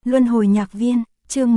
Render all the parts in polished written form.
Luân hồi nhạc viên, chương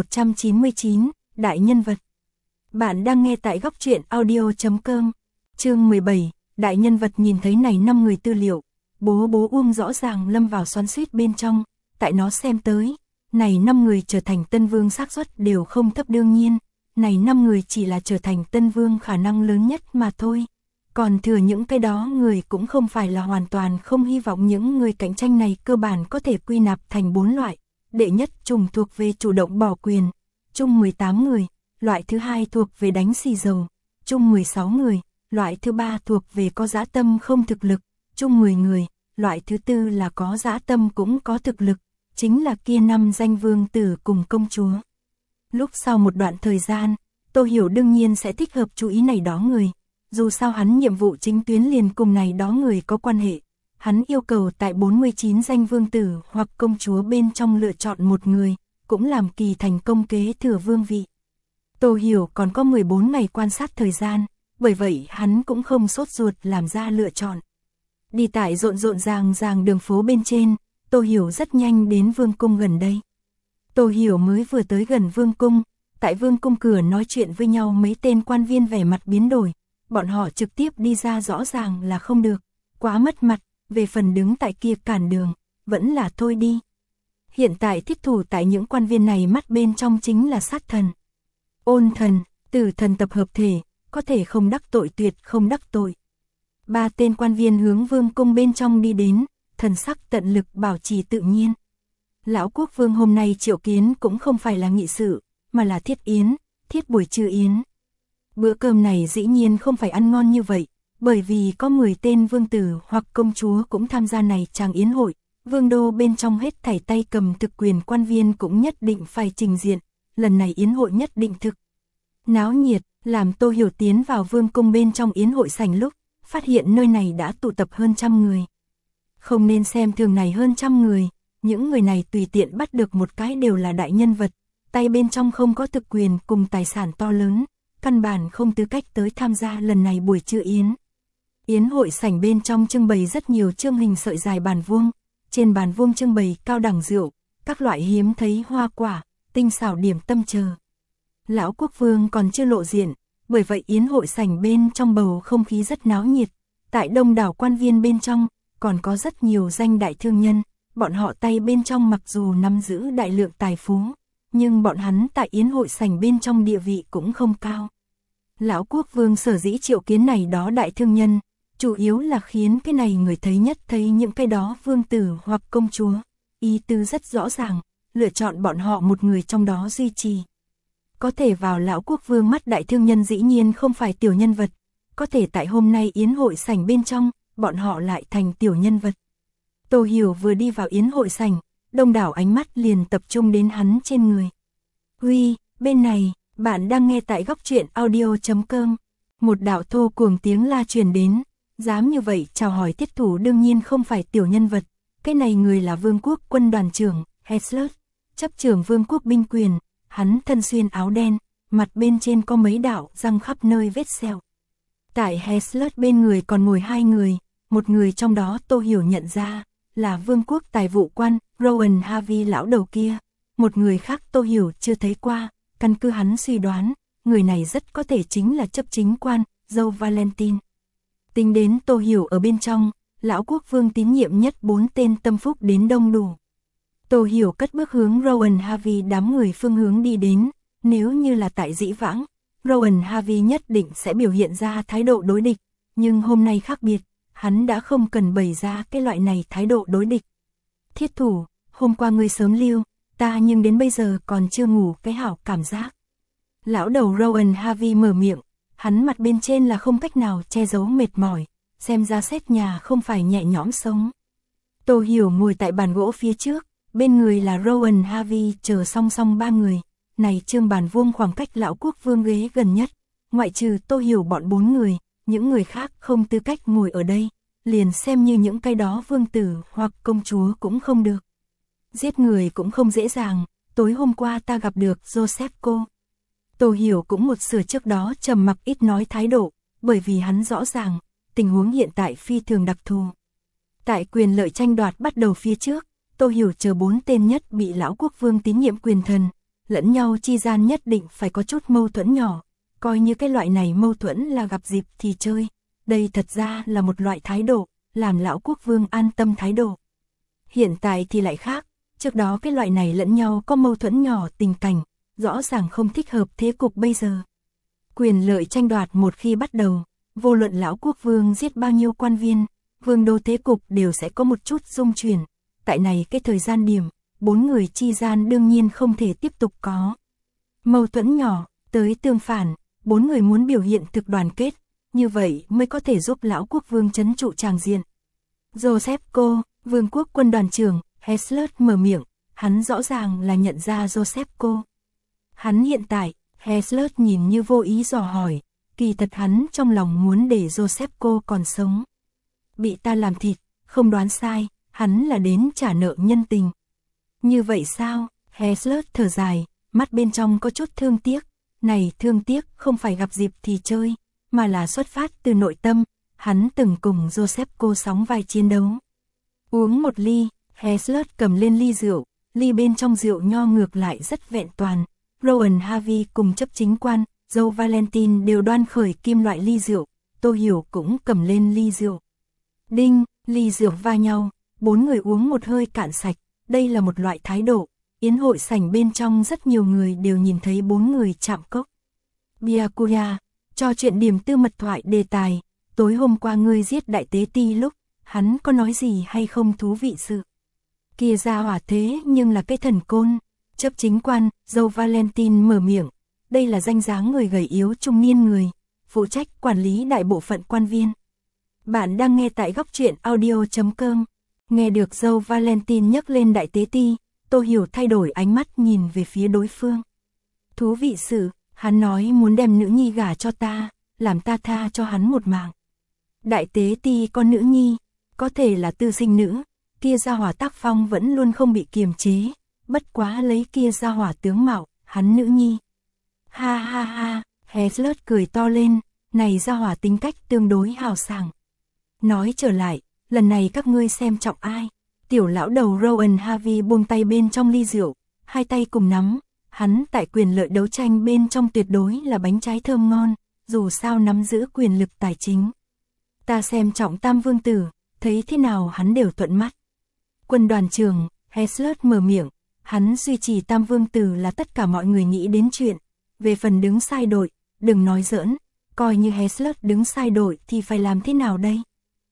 1199, Đại nhân vật. Bạn đang nghe tại góc truyện audio.com. Chương 17, Đại nhân vật. Nhìn thấy này 5 người tư liệu, bố Uông rõ ràng lâm vào xoắn xuýt bên trong, tại nó xem tới, này 5 người trở thành Tân Vương xác suất đều không thấp, đương nhiên, này 5 người chỉ là trở thành Tân Vương khả năng lớn nhất mà thôi. Còn thừa những cái đó người cũng không phải là hoàn toàn không hy vọng. Những người cạnh tranh này cơ bản có thể quy nạp thành 4 loại. Đệ nhất trùng thuộc về chủ động bỏ quyền, chung 18 người, loại thứ hai thuộc về đánh xì dầu, chung 16 người, loại thứ ba thuộc về có dã tâm không thực lực, chung 10 người, loại thứ tư là có dã tâm cũng có thực lực, chính là kia 5 danh vương tử cùng công chúa. Lúc sau một đoạn thời gian, Tô Hiểu đương nhiên sẽ thích hợp chú ý này đó người, dù sao hắn nhiệm vụ chính tuyến liền cùng này đó người có quan hệ. Hắn yêu cầu tại 49 danh vương tử hoặc công chúa bên trong lựa chọn một người, cũng làm kỳ thành công kế thừa vương vị. Tô Hiểu còn có 14 ngày quan sát thời gian, bởi vậy hắn cũng không sốt ruột làm ra lựa chọn. Đi tại rộn ràng đường phố bên trên, Tô Hiểu rất nhanh đến vương cung gần đây. Tô Hiểu mới vừa tới gần vương cung, tại vương cung cửa nói chuyện với nhau mấy tên quan viên vẻ mặt biến đổi, bọn họ trực tiếp đi ra rõ ràng là không được, quá mất mặt. Về phần đứng tại kia cản đường, vẫn là thôi đi. Hiện tại thiết thủ tại những quan viên này mắt bên trong chính là sát thần, ôn thần, tử thần tập hợp thể, có thể không đắc tội tuyệt không đắc tội. 3 tên quan viên hướng vương cung bên trong đi đến, thần sắc tận lực bảo trì tự nhiên. Lão quốc vương hôm nay triệu kiến cũng không phải là nghị sự, mà là thiết yến, thiết buổi trưa yến. Bữa cơm này dĩ nhiên không phải ăn ngon như vậy. Bởi vì có 10 tên vương tử hoặc công chúa cũng tham gia này chàng yến hội, vương đô bên trong hết thảy tay cầm thực quyền quan viên cũng nhất định phải trình diện, lần này yến hội nhất định thực náo nhiệt. Làm Tô Hiểu tiến vào vương cung bên trong yến hội sảnh lúc, phát hiện nơi này đã tụ tập hơn 100 người. Không nên xem thường này hơn 100 người, những người này tùy tiện bắt được một cái đều là đại nhân vật, tay bên trong không có thực quyền cùng tài sản to lớn, căn bản không tư cách tới tham gia lần này buổi trưa yến. Yến hội sảnh bên trong trưng bày rất nhiều chương hình sợi dài bàn vuông, trên bàn vuông trưng bày cao đẳng rượu, các loại hiếm thấy hoa quả, tinh xảo điểm tâm chờ. Lão quốc vương còn chưa lộ diện, bởi vậy yến hội sảnh bên trong bầu không khí rất náo nhiệt. Tại đông đảo quan viên bên trong, còn có rất nhiều danh đại thương nhân, bọn họ tay bên trong mặc dù nắm giữ đại lượng tài phú, nhưng bọn hắn tại yến hội sảnh bên trong địa vị cũng không cao. Lão quốc vương sở dĩ triệu kiến này đó đại thương nhân, chủ yếu là khiến cái này người thấy nhất thấy những cái đó vương tử hoặc công chúa, ý tứ rất rõ ràng, lựa chọn bọn họ một người trong đó duy trì. Có thể vào lão quốc vương mắt đại thương nhân dĩ nhiên không phải tiểu nhân vật, có thể tại hôm nay yến hội sảnh bên trong, bọn họ lại thành tiểu nhân vật. Tô Hiểu vừa đi vào yến hội sảnh, đông đảo ánh mắt liền tập trung đến hắn trên người. Huy, bên này, bạn đang nghe tại góc truyện audio.com. Một đạo thô cuồng tiếng la truyền đến. Dám như vậy chào hỏi tiết thủ đương nhiên không phải tiểu nhân vật, cái này người là vương quốc quân đoàn trưởng, Heslert, chấp trưởng vương quốc binh quyền, hắn thân xuyên áo đen, mặt bên trên có mấy đạo răng khắp nơi vết sẹo. Tại Heslert bên người còn ngồi 2 người, một người trong đó Tô Hiểu nhận ra, là vương quốc tài vụ quan, Rowan Harvey lão đầu kia, một người khác Tô Hiểu chưa thấy qua, căn cứ hắn suy đoán, người này rất có thể chính là chấp chính quan, Joe Valentine. Tính đến Tô Hiểu ở bên trong, lão quốc vương tín nhiệm nhất 4 tên tâm phúc đến đông đủ. Tô Hiểu cất bước hướng Rowan Harvey đám người phương hướng đi đến, nếu như là tại dĩ vãng, Rowan Harvey nhất định sẽ biểu hiện ra thái độ đối địch, nhưng hôm nay khác biệt, hắn đã không cần bày ra cái loại này thái độ đối địch. Thiết thủ, hôm qua ngươi sớm lưu, ta nhưng đến bây giờ còn chưa ngủ cái hảo cảm giác. Lão đầu Rowan Harvey mở miệng. Hắn mặt bên trên là không cách nào che giấu mệt mỏi, xem ra xét nhà không phải nhẹ nhõm sống. Tô Hiểu ngồi tại bàn gỗ phía trước, bên người là Rowan Harvey chờ song song 3 người, này trương bàn vuông khoảng cách lão quốc vương ghế gần nhất, ngoại trừ Tô Hiểu bọn 4 người, những người khác không tư cách ngồi ở đây, liền xem như những cái đó vương tử hoặc công chúa cũng không được. Giết người cũng không dễ dàng, tối hôm qua ta gặp được Joseph cô. Tô Hiểu cũng một sửa trước đó trầm mặc ít nói thái độ, bởi vì hắn rõ ràng, tình huống hiện tại phi thường đặc thù. Tại quyền lợi tranh đoạt bắt đầu phía trước, Tô Hiểu chờ 4 tên nhất bị lão quốc vương tín nhiệm quyền thần, lẫn nhau chi gian nhất định phải có chút mâu thuẫn nhỏ, coi như cái loại này mâu thuẫn là gặp dịp thì chơi, đây thật ra là một loại thái độ, làm lão quốc vương an tâm thái độ. Hiện tại thì lại khác, trước đó cái loại này lẫn nhau có mâu thuẫn nhỏ tình cảnh, rõ ràng không thích hợp thế cục bây giờ. Quyền lợi tranh đoạt một khi bắt đầu, vô luận lão quốc vương giết bao nhiêu quan viên, vương đô thế cục đều sẽ có một chút rung chuyển. Tại này cái thời gian điểm, 4 người chi gian đương nhiên không thể tiếp tục có mâu thuẫn nhỏ, tới tương phản, 4 người muốn biểu hiện thực đoàn kết, như vậy mới có thể giúp lão quốc vương trấn trụ tràng diện. Giuseppe, vương quốc quân đoàn trưởng, Heslert mở miệng, hắn rõ ràng là nhận ra Giuseppe. Hắn hiện tại, Heslert nhìn như vô ý dò hỏi, kỳ thật hắn trong lòng muốn để Giuseppe còn sống. Bị ta làm thịt, không đoán sai, hắn là đến trả nợ nhân tình. Như vậy sao? Heslert thở dài, mắt bên trong có chút thương tiếc. Này thương tiếc không phải gặp dịp thì chơi, mà là xuất phát từ nội tâm. Hắn từng cùng Giuseppe sóng vai chiến đấu. Uống một ly, Heslert cầm lên ly rượu, ly bên trong rượu nho ngược lại rất vẹn toàn. Rowan Harvey cùng chấp chính quan, Joe Valentine đều đoan khởi kim loại ly rượu, Tô Hiểu cũng cầm lên ly rượu. Đinh, ly rượu va nhau, 4 người uống một hơi cạn sạch, đây là một loại thái độ. Yến hội sảnh bên trong rất nhiều người đều nhìn thấy 4 người chạm cốc. Byakuya, trò chuyện điểm tư mật thoại đề tài, tối hôm qua ngươi giết đại tế ti lúc, hắn có nói gì hay không thú vị sự. Kia ra hỏa thế nhưng là cái thần côn, chấp chính quan, Joe Valentine mở miệng, đây là danh dáng người gầy yếu trung niên người, phụ trách quản lý đại bộ phận quan viên. Bạn đang nghe tại góc truyện audio.com, nghe được Joe Valentine nhắc lên đại tế ti, Tô Hiểu thay đổi ánh mắt nhìn về phía đối phương. Thú vị sự, hắn nói muốn đem nữ nhi gả cho ta, làm ta tha cho hắn một mạng. Đại tế ti con nữ nhi, có thể là tư sinh nữ, kia gia hỏa tác phong vẫn luôn không bị kiềm chế, bất quá lấy kia gia hỏa tướng mạo, hắn nữ nhi. Ha ha ha, Heslert cười to lên, này gia hỏa tính cách tương đối hào sảng. Nói trở lại, lần này các ngươi xem trọng ai? Tiểu lão đầu Rowan Harvey buông tay bên trong ly rượu, hai tay cùng nắm, hắn tại quyền lợi đấu tranh bên trong tuyệt đối là bánh trái thơm ngon, dù sao nắm giữ quyền lực tài chính. Ta xem trọng Tam Vương Tử, thấy thế nào hắn đều thuận mắt. Quân đoàn trưởng, Heslert mở miệng, hắn duy trì Tam Vương Tử là tất cả mọi người nghĩ đến chuyện. Về phần đứng sai đội, đừng nói giỡn, coi như Heslert đứng sai đội thì phải làm thế nào đây?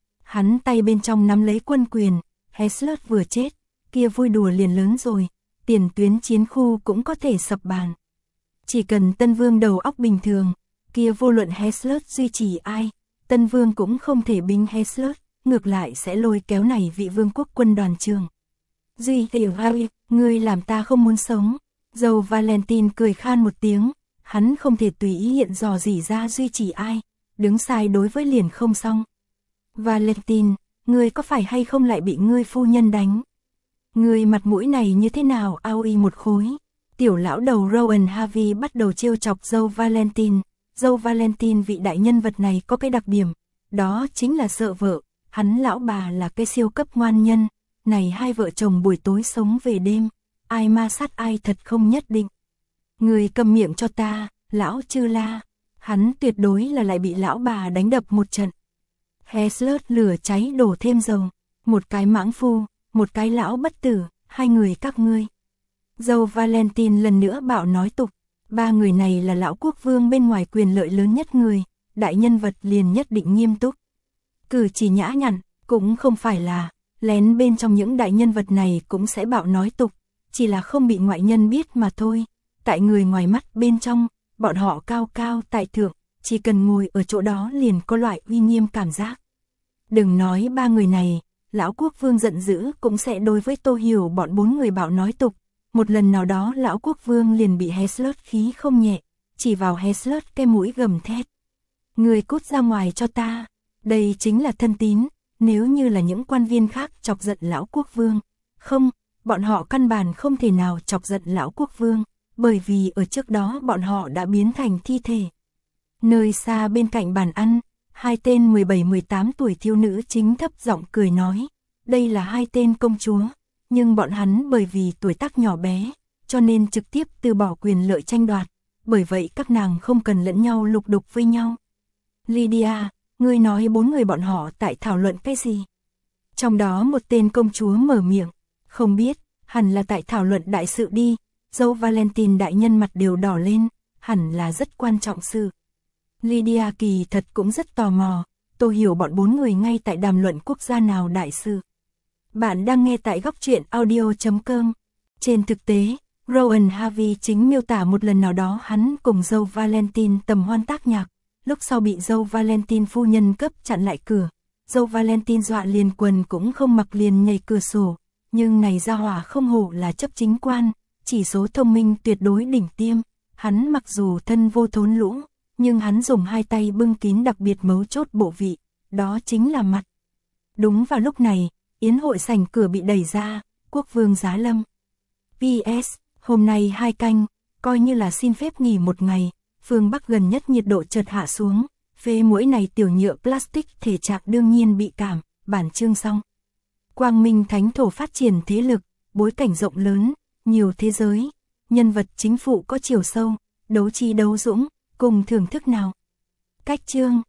Hắn tay bên trong nắm lấy quân quyền, Heslert vừa chết, kia vui đùa liền lớn rồi, tiền tuyến chiến khu cũng có thể sập bàn. Chỉ cần Tân Vương đầu óc bình thường, kia vô luận Heslert duy trì ai, Tân Vương cũng không thể binh Heslert, ngược lại sẽ lôi kéo này vị vương quốc quân đoàn trưởng. Duy tiểu Harry, ngươi làm ta không muốn sống. Joe Valentine cười khan một tiếng, hắn không thể tùy ý hiện dò dỉ ra duy trì ai, đứng sai đối với liền không xong. Valentine, ngươi có phải hay không lại bị ngươi phu nhân đánh? Ngươi mặt mũi này như thế nào ao y một khối? Tiểu lão đầu Rowan Harvey bắt đầu trêu chọc Joe Valentine. Joe Valentine vị đại nhân vật này có cái đặc điểm, đó chính là sợ vợ, hắn lão bà là cái siêu cấp ngoan nhân, này hai vợ chồng buổi tối sống về đêm, ai ma sát ai thật không nhất định. Người cầm miệng cho ta, lão Chư La, hắn tuyệt đối là lại bị lão bà đánh đập một trận. Heslert lửa cháy đổ thêm dầu, một cái mãng phu, một cái lão bất tử, hai người các ngươi. Joe Valentine lần nữa bảo nói tục, ba người này là lão quốc vương bên ngoài quyền lợi lớn nhất người, đại nhân vật liền nhất định nghiêm túc. Cử chỉ nhã nhặn, cũng không phải là, lén bên trong những đại nhân vật này cũng sẽ bảo nói tục, chỉ là không bị ngoại nhân biết mà thôi. Tại người ngoài mắt bên trong, bọn họ cao cao tại thượng, chỉ cần ngồi ở chỗ đó liền có loại uy nghiêm cảm giác. Đừng nói ba người này, lão quốc vương giận dữ cũng sẽ đối với Tô Hiểu bọn 4 người bảo nói tục. Một lần nào đó lão quốc vương liền bị Heslert khí không nhẹ, chỉ vào Heslert cái mũi gầm thét. Người cút ra ngoài cho ta, đây chính là thân tín, nếu như là những quan viên khác chọc giận lão quốc vương. Không, bọn họ căn bản không thể nào chọc giận lão quốc vương, bởi vì ở trước đó bọn họ đã biến thành thi thể. Nơi xa bên cạnh bàn ăn, hai tên 17-18 tuổi thiếu nữ chính thấp giọng cười nói, đây là hai tên công chúa, nhưng bọn hắn bởi vì tuổi tác nhỏ bé, cho nên trực tiếp từ bỏ quyền lợi tranh đoạt, bởi vậy các nàng không cần lẫn nhau lục đục với nhau. Lydia, ngươi nói 4 người bọn họ tại thảo luận cái gì? Trong đó một tên công chúa mở miệng, không biết, hẳn là tại thảo luận đại sự đi, dâu Valentine đại nhân mặt đều đỏ lên, hẳn là rất quan trọng sự. Lydia kỳ thật cũng rất tò mò, tôi hiểu bọn 4 người ngay tại đàm luận quốc gia nào đại sự. Bạn đang nghe tại góc truyện audio.com. Trên thực tế, Rowan Harvey chính miêu tả một lần nào đó hắn cùng dâu Valentine tầm hoan tác nhạc, lúc sau bị dâu Valentine phu nhân cấp chặn lại cửa. Dâu Valentine dọa liền quần cũng không mặc liền nhảy cửa sổ, nhưng này ra hỏa không hổ là chấp chính quan, chỉ số thông minh tuyệt đối đỉnh tiêm, hắn mặc dù thân vô thốn lũ, nhưng hắn dùng 2 tay bưng kín đặc biệt mấu chốt bộ vị, đó chính là mặt. Đúng vào lúc này, yến hội sảnh cửa bị đẩy ra, quốc vương giá lâm. PS, hôm nay 2 canh, coi như là xin phép nghỉ một ngày, phương Bắc gần nhất nhiệt độ chợt hạ xuống, phê mỗi này tiểu nhựa plastic thể trạng đương nhiên bị cảm, bản chương xong. Quang Minh Thánh Thổ phát triển thế lực, bối cảnh rộng lớn, nhiều thế giới, nhân vật chính phụ có chiều sâu, đấu trí đấu dũng, cùng thưởng thức nào. Cách chương,